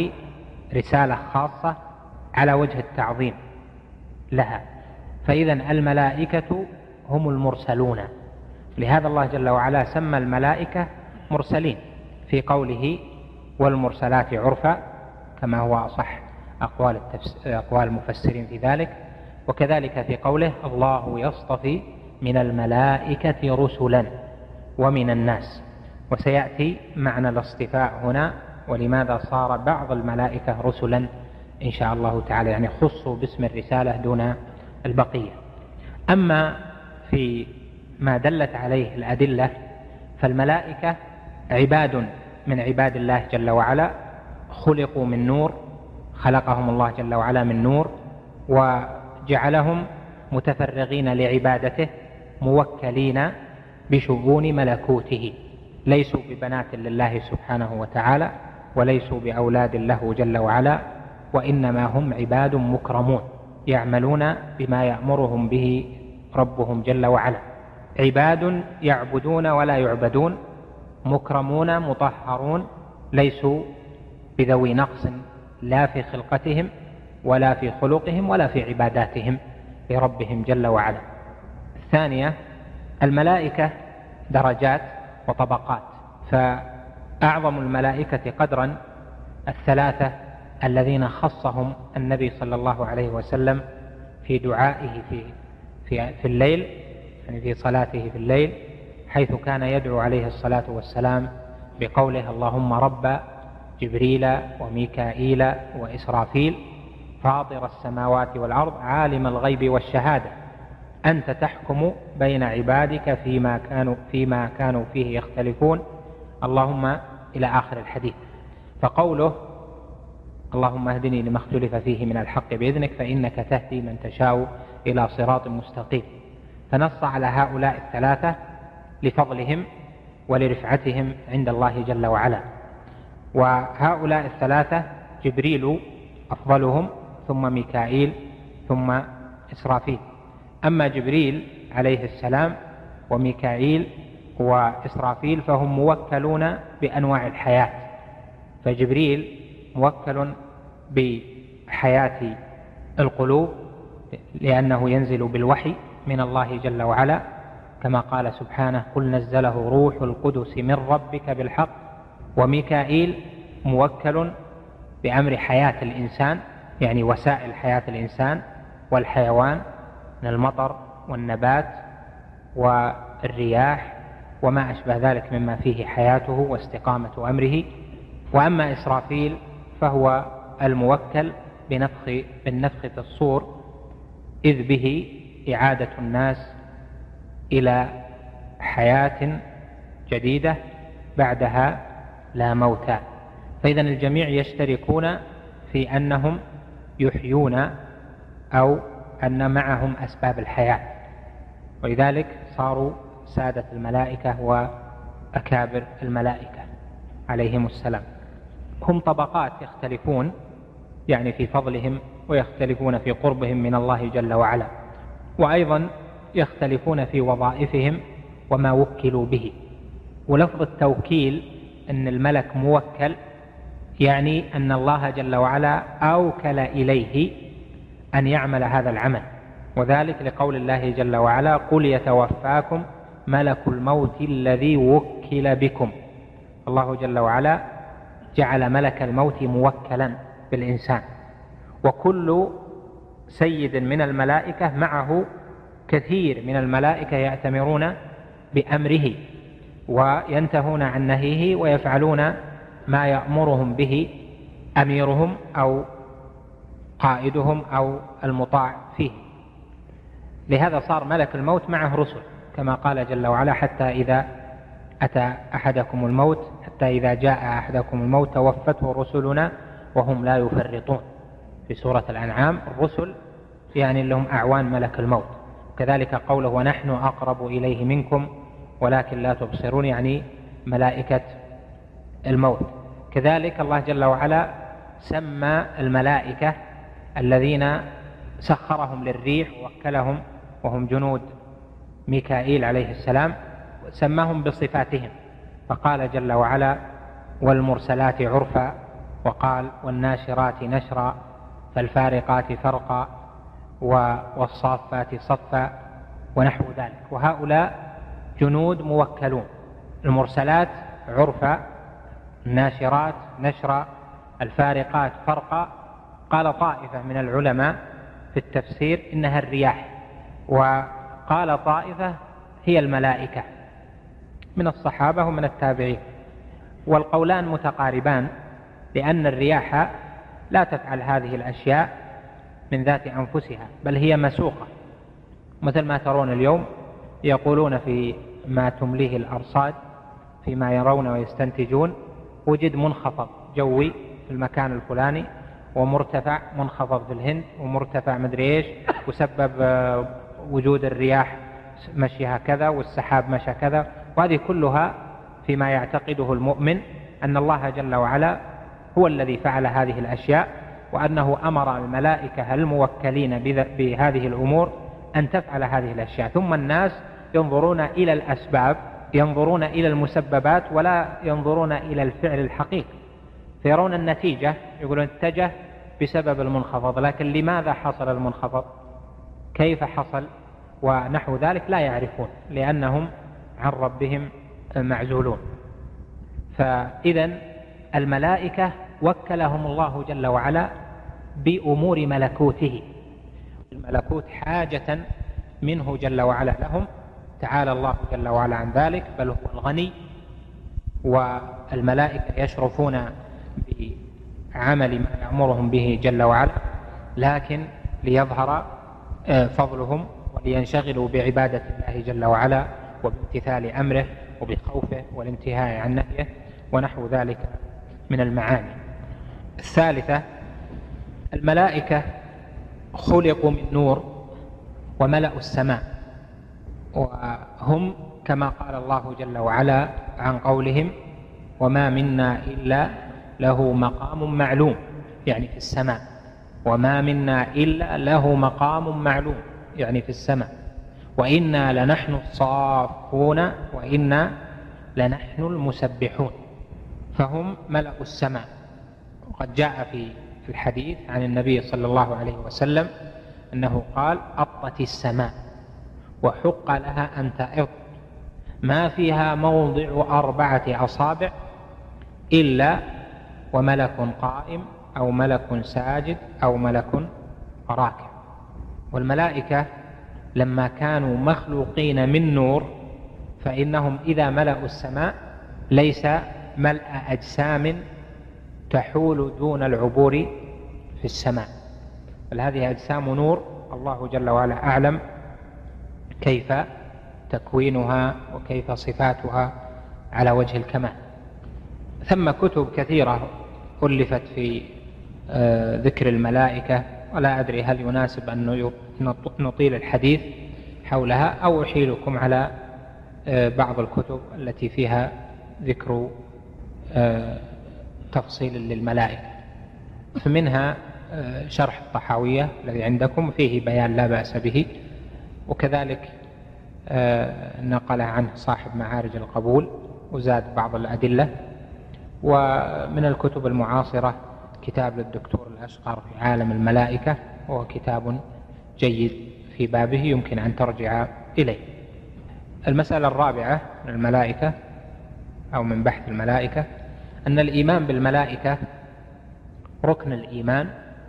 وجه التعظيم لها. فإذا الملائكة هم المرسلون، لهذا الله جل وعلا سمى الملائكة مرسلين في قوله: والمرسلات عرفا، كما هو أصح أقوال المفسرين في ذلك. وكذلك في قوله: الله يصطفي من الملائكة رسلا ومن الناس. وسيأتي معنى الاصطفاء هنا، ولماذا صار بعض الملائكة رسلا إن شاء الله تعالى، يعني خصوا باسم الرسالة دون البقية. أما في ما دلت عليه الأدلة فالملائكة عباد من عباد الله جل وعلا، خلقوا من نور، خلقهم الله جل وعلا من نور، وجعلهم متفرغين لعبادته، موكلين بشؤون ملكوته، ليسوا ببنات لله سبحانه وتعالى، وليسوا بأولاد له جل وعلا، وإنما هم عباد مكرمون يعملون بما يأمرهم به ربهم جل وعلا، عباد يعبدون ولا يعبدون، مكرمون مطهرون، ليسوا بذوي نقص لا في خلقتهم ولا في خلقهم ولا في عباداتهم لربهم جل وعلا. الثانية، الملائكة درجات وطبقات، فأعظم الملائكة قدرا الثلاثة الذين خصهم النبي صلى الله عليه وسلم في دعائه في الليل، يعني في صلاته في الليل، حيث كان يدعو عليه الصلاة والسلام بقوله: اللهم رب جبريل وميكائيل وإسرافيل فاطر السماوات والأرض عالم الغيب والشهادة أنت تحكم بين عبادك فيما كانوا فيه يختلفون اللهم، إلى آخر الحديث. فقوله: اللهم اهدني لما اختلف فيه من الحق بإذنك فإنك تهدي من تشاء إلى صراط مستقيم. فنص على هؤلاء الثلاثة لفضلهم ولرفعتهم عند الله جل وعلا. وهؤلاء الثلاثة جبريل أفضلهم، ثم ميكائيل، ثم إسرافيل. أما جبريل عليه السلام وميكائيل وإسرافيل فهم موكلون بأنواع الحياة، فجبريل موكل بحياة القلوب لأنه ينزل بالوحي من الله جل وعلا، كما قال سبحانه: قل نزله روح القدس من ربك بالحق. وميكائيل موكل بأمر حياة الإنسان، يعني وسائل حياة الإنسان والحيوان من المطر والنبات والرياح وما أشبه ذلك مما فيه حياته واستقامة أمره. وأما إسرافيل فهو الموكل بالنفخ في الصور، إذ به إعادة الناس إلى حياة جديدة بعدها لا موت. فإذا الجميع يشتركون في أنهم يحيون أو أن معهم أسباب الحياة، ولذلك صاروا سادة الملائكة وأكابر الملائكة عليهم السلام. هم طبقات يختلفون يعني في فضلهم، ويختلفون في قربهم من الله جل وعلا، وأيضا يختلفون في وظائفهم وما وكلوا به. ولفظ التوكيل أن الملك موكل يعني أن الله جل وعلا أوكل إليه أن يعمل هذا العمل، وذلك لقول الله جل وعلا: قل يتوفاكم ملك الموت الذي وكل بكم. الله جل وعلا جعل ملك الموت موكلا بالإنسان، وكل سيد من الملائكة معه كثير من الملائكة يأتمرون بأمره وينتهون عن نهيه ويفعلون ما يأمرهم به أميرهم أو قائدهم أو المطاع فيه. لهذا صار ملك الموت معه رسل، كما قال جل وعلا: حتى إذا جاء أحدكم الموت توفته رسلنا وهم لا يفرطون. في سورة الأنعام الرسل يعني لهم أعوان ملك الموت، كذلك قوله ونحن أقرب إليه منكم ولكن لا تبصرون يعني ملائكة الموت. كذلك الله جل وعلا سمى الملائكة الذين سخرهم للريح ووكلهم وهم جنود ميكائيل عليه السلام، سماهم بصفاتهم، فقال جل وعلا والمرسلات عرفا، وقال والناشرات نشرا، فالفارقات فرقا، والصافات صفا، ونحو ذلك. وهؤلاء جنود موكلون، المرسلات عرفا، الناشرات نشرا، الفارقات فرقا. قال طائفة من العلماء في التفسير إنها الرياح، وقال طائفة هي الملائكة من الصحابة ومن التابعين، والقولان متقاربان، لأن الرياح لا تفعل هذه الأشياء من ذات أنفسها، بل هي مسوقة، مثل ما ترون اليوم يقولون في ما تمليه الأرصاد فيما يرون ويستنتجون وجد منخفض جوي في المكان الفلاني، ومرتفع منخفض في الهند، ومرتفع مدري ايش، وسبب وجود الرياح مشي هكذا والسحاب مشى كذا. وهذه كلها فيما يعتقده المؤمن أن الله جل وعلا هو الذي فعل هذه الأشياء، وأنه أمر الملائكة الموكلين بهذه الأمور أن تفعل هذه الأشياء. ثم الناس ينظرون إلى الأسباب، ينظرون إلى المسببات، ولا ينظرون إلى الفعل الحقيقي، فيرون النتيجة يقولون اتجه بسبب المنخفض، لكن لماذا حصل المنخفض؟ كيف حصل؟ ونحو ذلك لا يعرفون، لأنهم عن ربهم معزولون. فإذا الملائكة وكلهم الله جل وعلا بأمور ملكوته، الملكوت حاجة منه جل وعلا لهم، تعالى الله جل وعلا عن ذلك، بل هو الغني. والملائكة يشرفون بعمل ما يأمرهم به جل وعلا، لكن ليظهر فضلهم ولينشغلوا بعبادة الله جل وعلا وبامتثال أمره وبخوفه والانتهاء عن نهيه ونحو ذلك من المعاني. الثالثة، الملائكة خلقوا من نور وملأوا السماء، وهم كما قال الله جل وعلا عن قولهم وما منا إلا له مقام معلوم، يعني في السماء، وما منا إلا له مقام معلوم يعني في السماء، وإنا لنحن الصافون وإنا لنحن المسبحون. فهم ملأوا السماء. وقد جاء في الحديث عن النبي صلى الله عليه وسلم أنه قال أطت السماء وحق لها أن تأط، ما فيها موضع 4 أصابع إلا وملك قائم أو ملك ساجد أو ملك راكع. والملائكة لما كانوا مخلوقين من نور فإنهم إذا ملأوا السماء ليس ملأ أجسام تحول دون العبور في السماء، بل هذه أجسام نور، الله جل وعلا أعلم كيف تكوينها وكيف صفاتها على وجه الكمال. ثم كتب كثيرة ألفت في ذكر الملائكة، ولا أدري هل يناسب أن نطيل الحديث حولها أو أحيلكم على بعض الكتب التي فيها ذكر تفصيل للملائكة. فمنها شرح الطحاوية الذي عندكم فيه بيان لا بأس به، وكذلك نقل عنه صاحب معارج القبول وزاد بعض الأدلة. ومن الكتب المعاصرة كتاب للدكتور الأشقر في عالم الملائكة، وهو كتاب جيد في بابه يمكن أن ترجع إليه. المسألة الرابعة من الملائكة أو من بحث الملائكة أن الإيمان بالملائكة ركن الإيمان،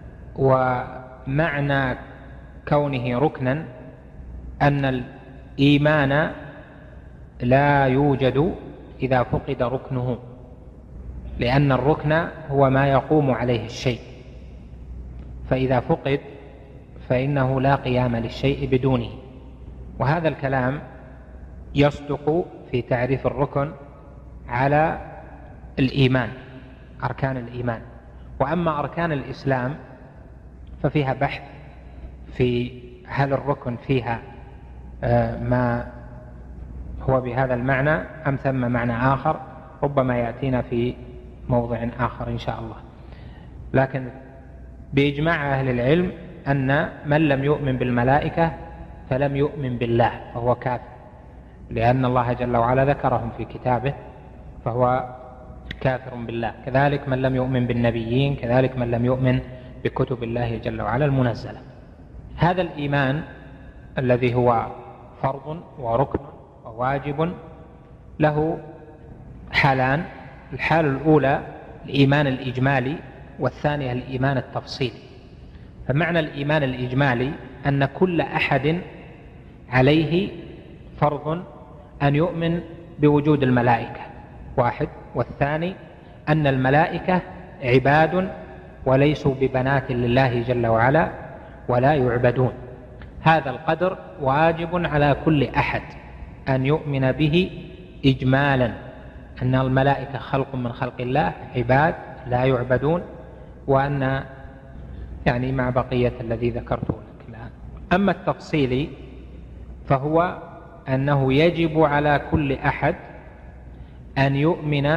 ومعنى كونه ركنا أن الإيمان لا يوجد إذا فقد ركنه، لأن الركن هو ما يقوم عليه الشيء، فإذا فقد فإنه لا قيام للشيء بدونه. وهذا الكلام يصدق في تعريف الركن على الإيمان، أركان الإيمان. وأما أركان الإسلام ففيها بحث في هل الركن فيها ما هو بهذا المعنى أم ثم معنى آخر، ربما يأتينا في موضع آخر إن شاء الله. لكن بإجماع أهل العلم أن من لم يؤمن بالملائكة فلم يؤمن بالله فهو كافر، لأن الله جل وعلا ذكرهم في كتابه، فهو كافر بالله. كذلك من لم يؤمن بالنبيين، كذلك من لم يؤمن بكتب الله جل وعلا المنزلة. هذا الإيمان الذي هو فرض وركن وواجب له حالان: الحال الأولى الإيمان الإجمالي، والثانية الإيمان التفصيلي. فمعنى الإيمان الإجمالي أن كل أحد عليه فرض أن يؤمن بوجود الملائكة، واحد. والثاني أن الملائكة عباد وليسوا ببنات لله جل وعلا ولا يعبدون. هذا القدر واجب على كل أحد أن يؤمن به إجمالا، أن الملائكة خلق من خلق الله، عباد لا يعبدون، وأن يعني مع بقية الذي ذكرته لك الآن. أما التفصيلي فهو أنه يجب على كل أحد أن يؤمن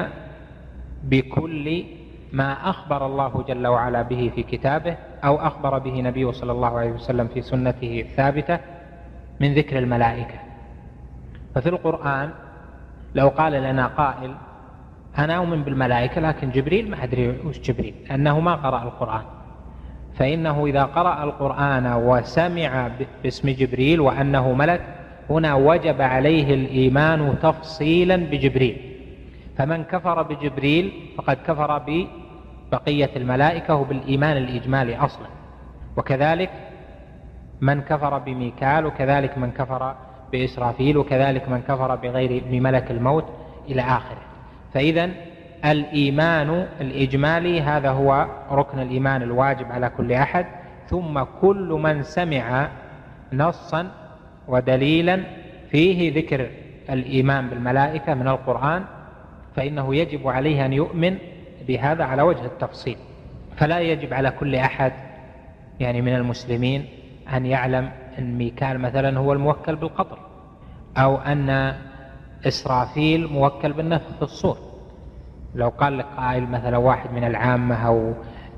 بكل ما أخبر الله جل وعلا به في كتابه أو أخبر به نبيه صلى الله عليه وسلم في سنته الثابتة من ذكر الملائكة. ففي القرآن لو قال لنا قائل أنا أؤمن بالملائكة لكن جبريل ما أدري وش جبريل، أنه ما قرأ القرآن، فإنه إذا قرأ القرآن وسمع باسم جبريل وأنه ملك، هنا وجب عليه الإيمان تفصيلا بجبريل. فمن كفر بجبريل فقد كفر ببقية الملائكة وبالإيمان الإجمالي أصلا، وكذلك من كفر بميكال، وكذلك من كفر بإسرافيل، وكذلك من كفر بملك الموت إلى آخره. فإذن الإيمان الإجمالي هذا هو ركن الإيمان الواجب على كل أحد. ثم كل من سمع نصا ودليلا فيه ذكر الإيمان بالملائكة من القرآن فإنه يجب عليه أن يؤمن بهذا على وجه التفصيل. فلا يجب على كل أحد يعني من المسلمين أن يعلم أن ميكال مثلا هو الموكل بالقطر، أو أن إسرافيل موكل بالنفخ في الصور. لو قال لك قائل مثلا واحد من العامة أو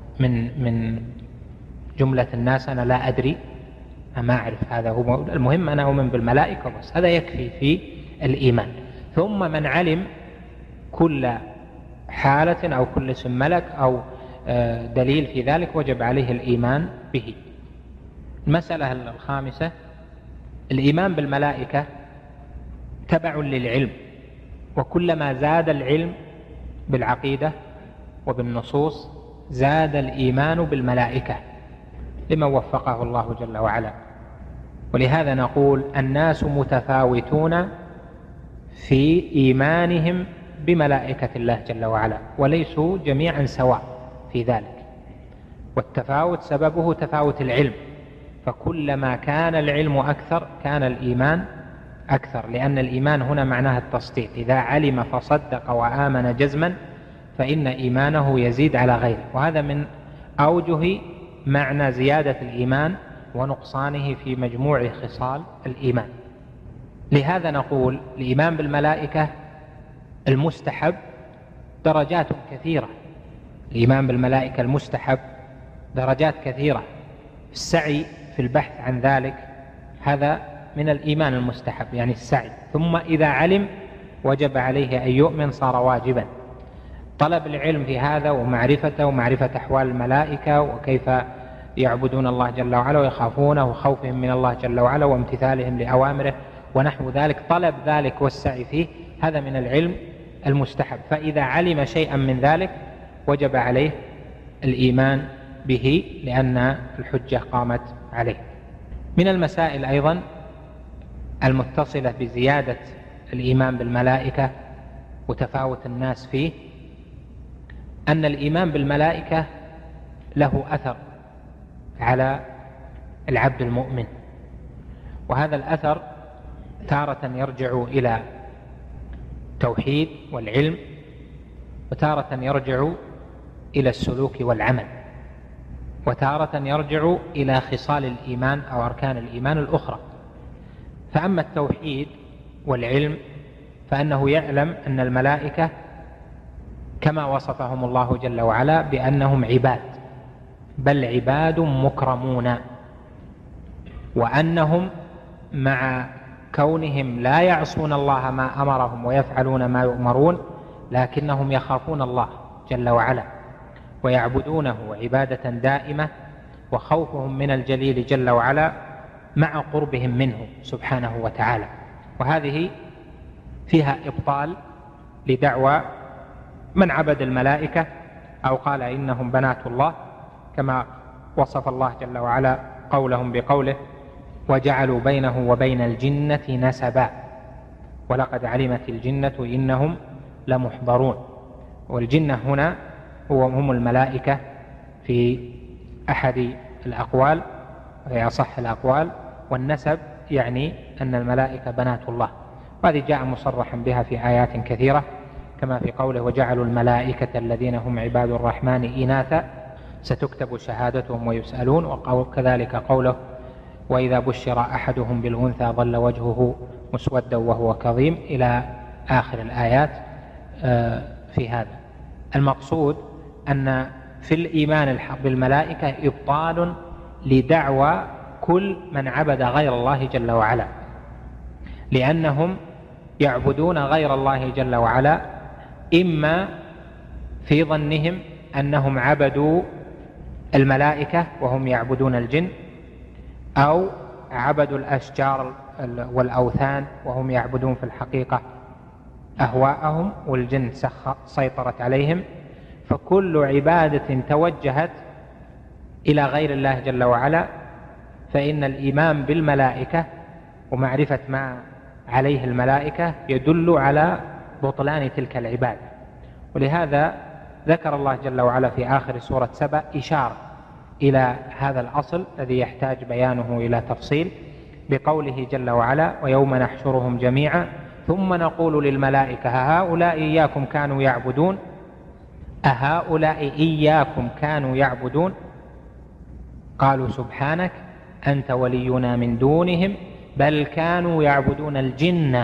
من جملة الناس أنا لا أدري، ما أعرف، هذا هو المهم، أنا أؤمن بالملائكة بس، هذا يكفي في الإيمان. ثم من علم كل حالة أو كل اسم ملك أو دليل في ذلك وجب عليه الإيمان به. المسألة الخامسة الإيمان بالملائكة تبع للعلم، وكلما زاد العلم بالعقيدة وبالنصوص زاد الإيمان بالملائكة لمن وفقه الله جل وعلا. ولهذا نقول الناس متفاوتون في إيمانهم بملائكة الله جل وعلا، وليسوا جميعا سواء في ذلك، والتفاوت سببه تفاوت العلم، فكلما كان العلم أكثر كان الإيمان أكثر، لأن الإيمان هنا معناها التصديق، إذا علم فصدق وآمن جزما فإن إيمانه يزيد على غيره. وهذا من أوجه معنى زيادة الإيمان ونقصانه في مجموع خصال الإيمان. لهذا نقول الإيمان بالملائكة المستحب درجات كثيرة، الإيمان بالملائكة المستحب درجات كثيرة، السعي في البحث عن ذلك هذا من الإيمان المستحب، يعني السعي. ثم إذا علم وجب عليه أن يؤمن صار واجبا. طلب العلم في هذا ومعرفته ومعرفة أحوال الملائكة وكيف يعبدون الله جل وعلا ويخافونه وخوفهم من الله جل وعلا وامتثالهم لأوامره ونحو ذلك، طلب ذلك والسعي فيه هذا من العلم المستحب. فإذا علم شيئا من ذلك وجب عليه الإيمان به لأن الحجة قامت عليه. من المسائل أيضا المتصلة بزيادة الإيمان بالملائكة وتفاوت الناس فيه أن الإيمان بالملائكة له أثر على العبد المؤمن، وهذا الأثر تارة يرجع إلى التوحيد والعلم، وتارة يرجع إلى السلوك والعمل. وتارة يرجع إلى خصال الإيمان أو أركان الإيمان الأخرى. فأما التوحيد والعلم فأنه يعلم أن الملائكة كما وصفهم الله جل وعلا بأنهم عباد، بل عباد مكرمون، وأنهم مع كونهم لا يعصون الله ما أمرهم ويفعلون ما يؤمرون، لكنهم يخافون الله جل وعلا ويعبدونه عبادة دائمة، وخوفهم من الجليل جل وعلا مع قربهم منه سبحانه وتعالى. وهذه فيها إبطال لدعوى من عبد الملائكة أو قال إنهم بنات الله، كما وصف الله جل وعلا قولهم بقوله: وجعلوا بينه وبين الجنة نسبا ولقد علمت الجنة إنهم لمحضرون. والجنة هنا هم الملائكة في أحد الأقوال وهي أصح الأقوال، والنسب يعني أن الملائكة بنات الله، وهذه جاء مصرحا بها في آيات كثيرة، كما في قوله: وجعلوا الملائكة الذين هم عباد الرحمن إناثا ستكتب شهادتهم ويسألون، وكذلك قوله: وإذا بشر أحدهم بالأنثى ظل وجهه مسودا وهو كظيم، إلى آخر الآيات في هذا. المقصود أن في الإيمان بالملائكة إبطال لدعوى كل من عبد غير الله جل وعلا، لأنهم يعبدون غير الله جل وعلا إما في ظنهم أنهم عبدوا الملائكة وهم يعبدون الجن، أو عبدوا الأشجار والأوثان وهم يعبدون في الحقيقة أهواءهم والجن سيطرت عليهم. فكل عبادة توجهت إلى غير الله جل وعلا فإن الإيمان بالملائكة ومعرفة ما عليه الملائكة يدل على بطلان تلك العبادة. ولهذا ذكر الله جل وعلا في آخر سورة سبأ إشارة إلى هذا الأصل الذي يحتاج بيانه إلى تفصيل بقوله جل وعلا: ويوم نحشرهم جميعا ثم نقول للملائكة أهؤلاء إياكم كانوا يعبدون أهؤلاء إياكم كانوا يعبدون قالوا سبحانك أنت ولينا من دونهم بل كانوا يعبدون الجن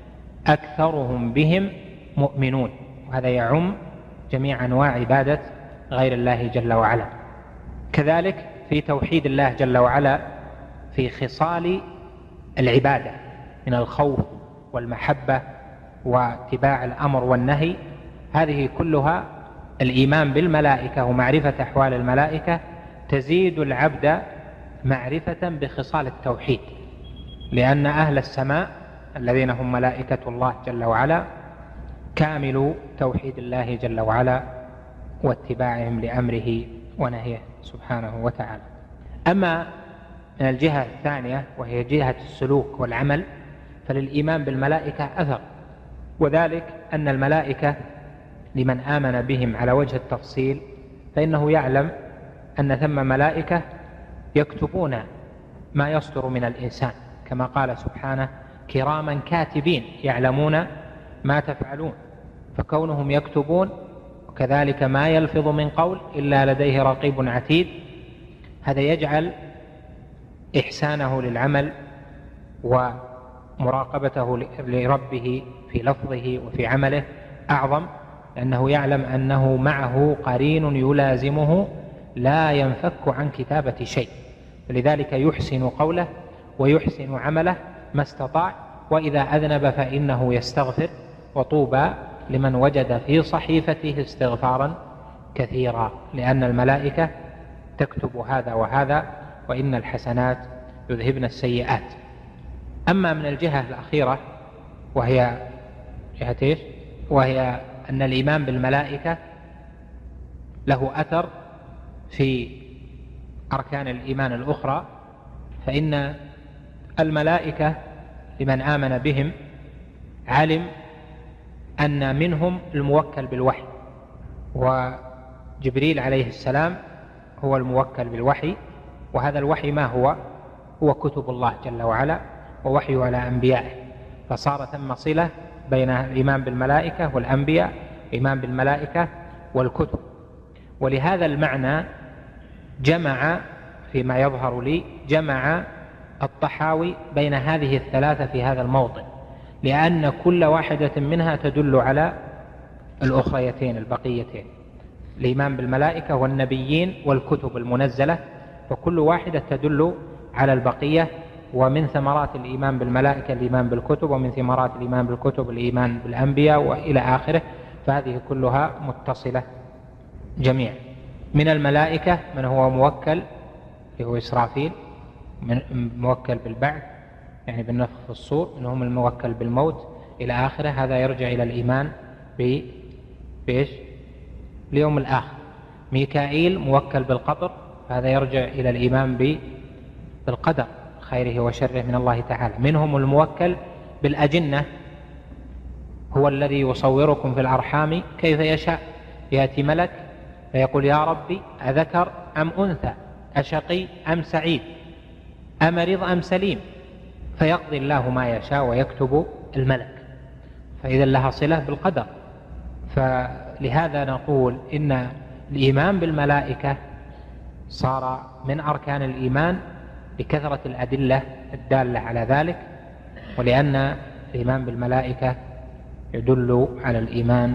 أكثرهم بهم مؤمنون. وهذا يعم جميع أنواع عبادة غير الله جل وعلا. كذلك في توحيد الله جل وعلا في خصال العبادة من الخوف والمحبة واتباع الأمر والنهي، هذه كلها الإيمان بالملائكة ومعرفة أحوال الملائكة تزيد العبد معرفة بخصال التوحيد، لأن أهل السماء الذين هم ملائكة الله جل وعلا كامل توحيد الله جل وعلا واتباعهم لأمره ونهيه سبحانه وتعالى. أما من الجهة الثانية وهي جهة السلوك والعمل فللإيمان بالملائكة أثر، وذلك أن الملائكة لمن آمن بهم على وجه التفصيل فإنه يعلم أن ثم ملائكة يكتبون ما يصدر من الإنسان، كما قال سبحانه: كراما كاتبين يعلمون ما تفعلون. فكونهم يكتبون وكذلك ما يلفظ من قول إلا لديه رقيب عتيد، هذا يجعل إحسانه للعمل ومراقبته لربه في لفظه وفي عمله أعظم، لأنه يعلم أنه معه قرين يلازمه لا ينفك عن كتابة شيء، فلذلك يحسن قوله ويحسن عمله ما استطاع، وإذا أذنب فإنه يستغفر، وطوبى لمن وجد في صحيفته استغفارا كثيرا، لأن الملائكة تكتب هذا وهذا، وإن الحسنات يذهبن السيئات. أما من الجهة الأخيرة وهي جهة إيش؟ وهي أن الإيمان بالملائكة له أثر في أركان الإيمان الأخرى، فإن الملائكة لمن آمن بهم علم أن منهم الموكل بالوحي، وجبريل عليه السلام هو الموكل بالوحي، وهذا الوحي ما هو؟ هو كتب الله جل وعلا ووحي على أنبيائه، فصار ثم صلة بين الإيمان بالملائكة والأنبياء، الإيمان بالملائكة والكتب. ولهذا المعنى جمع فيما يظهر لي جمع الطحاوي بين هذه الثلاثة في هذا الموطن، لأن كل واحدة منها تدل على الأخريتين البقيتين، الإيمان بالملائكة والنبيين والكتب المنزلة، فكل واحدة تدل على البقية. ومن ثمرات الإيمان بالملائكة الإيمان بالكتب، ومن ثمرات الإيمان بالكتب الإيمان بالأنبياء وإلى آخره، فهذه كلها متصلة جميعا. من الملائكة من هو موكل، هو إسرافيل، موكل بالبعث يعني بالنفخ في الصور، منهم الموكل بالموت إلى آخره. هذا يرجع إلى الإيمان بإيش؟ اليوم الآخر. ميكائيل موكل بالقطر، فهذا يرجع إلى الإيمان بالقدر خيره وشره من الله تعالى. منهم الموكل بالأجنة، هو الذي يصوركم في الأرحام كيف يشاء، يأتي ملك فيقول يا ربي أذكر أم أنثى، أشقي أم سعيد، أمرض أم سليم، فيقضي الله ما يشاء ويكتب الملك، فإذا لها صلة بالقدر. فلهذا نقول إن الإيمان بالملائكة صار من أركان الإيمان بكثرة الأدلة الدالة على ذلك، ولأن الإيمان بالملائكة يدل على الإيمان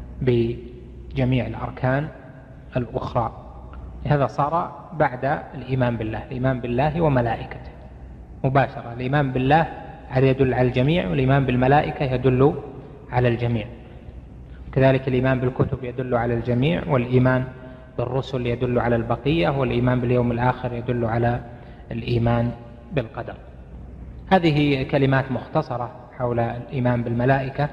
بجميع الأركان الأخرى. هذا صار بعد الإيمان بالله، الإيمان بالله وملائكته مباشرة. الإيمان بالله يدل على الجميع، والإيمان بالملائكة يدل على الجميع. كذلك الإيمان بالكتب يدل على الجميع، والإيمان بالرسل يدل على البقية، والإيمان باليوم الآخر يدل على الإيمان بالقدر. هذه كلمات مختصرة حول الإيمان بالملائكة،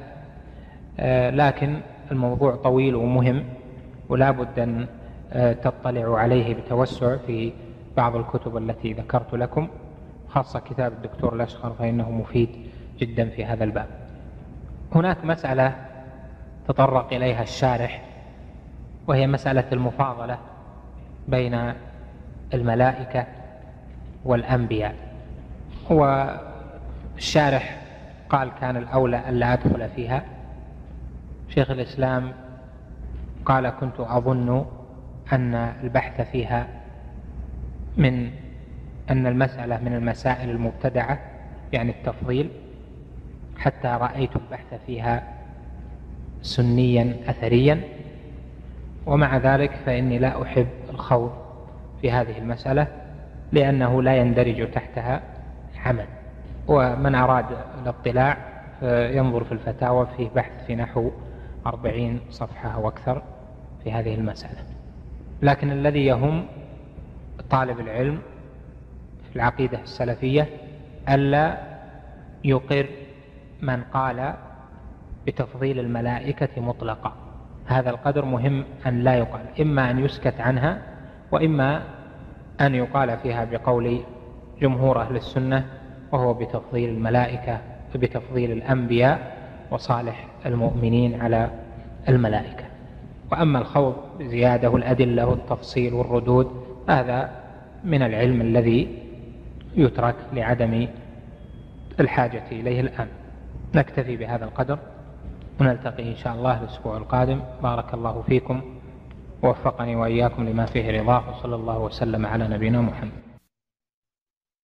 لكن الموضوع طويل ومهم، ولا بد أن تطلعوا عليه بتوسع في بعض الكتب التي ذكرت لكم، خاصة كتاب الدكتور الأشقر فإنه مفيد جدا في هذا الباب. هناك مسألة تطرق إليها الشارح، وهي مسألة المفاضلة بين الملائكة والأنبياء. والشارح قال كان الأولى ألا أدخل فيها. شيخ الإسلام قال كنت أظن أن البحث فيها من أن المسألة من المسائل المبتدعة، يعني التفضيل، حتى رأيت البحث فيها سنيا أثريا، ومع ذلك فإني لا أحب الخوض في هذه المسألة لأنه لا يندرج تحتها عمل. ومن أراد الاطلاع ينظر في الفتاوى، فيه بحث في نحو 40 صفحة أو أكثر في هذه المسألة. لكن الذي يهم طالب العلم في العقيدة السلفية ألا يقر من قال بتفضيل الملائكة مطلقا. هذا القدر مهم أن لا يقال، إما أن يسكت عنها، وإما أن يقال فيها بقول جمهور أهل السنة، وهو بتفضيل الملائكة وبتفضيل الأنبياء وصالح المؤمنين على الملائكة. وأما الخوض بزيادة والأدلة والتفصيل والردود هذا من العلم الذي يترك لعدم الحاجة إليه الآن. نكتفي بهذا القدر، ونلتقي إن شاء الله الأسبوع القادم. بارك الله فيكم ووفقني وإياكم لما فيه رضاه، وصلى الله وسلم على نبينا محمد.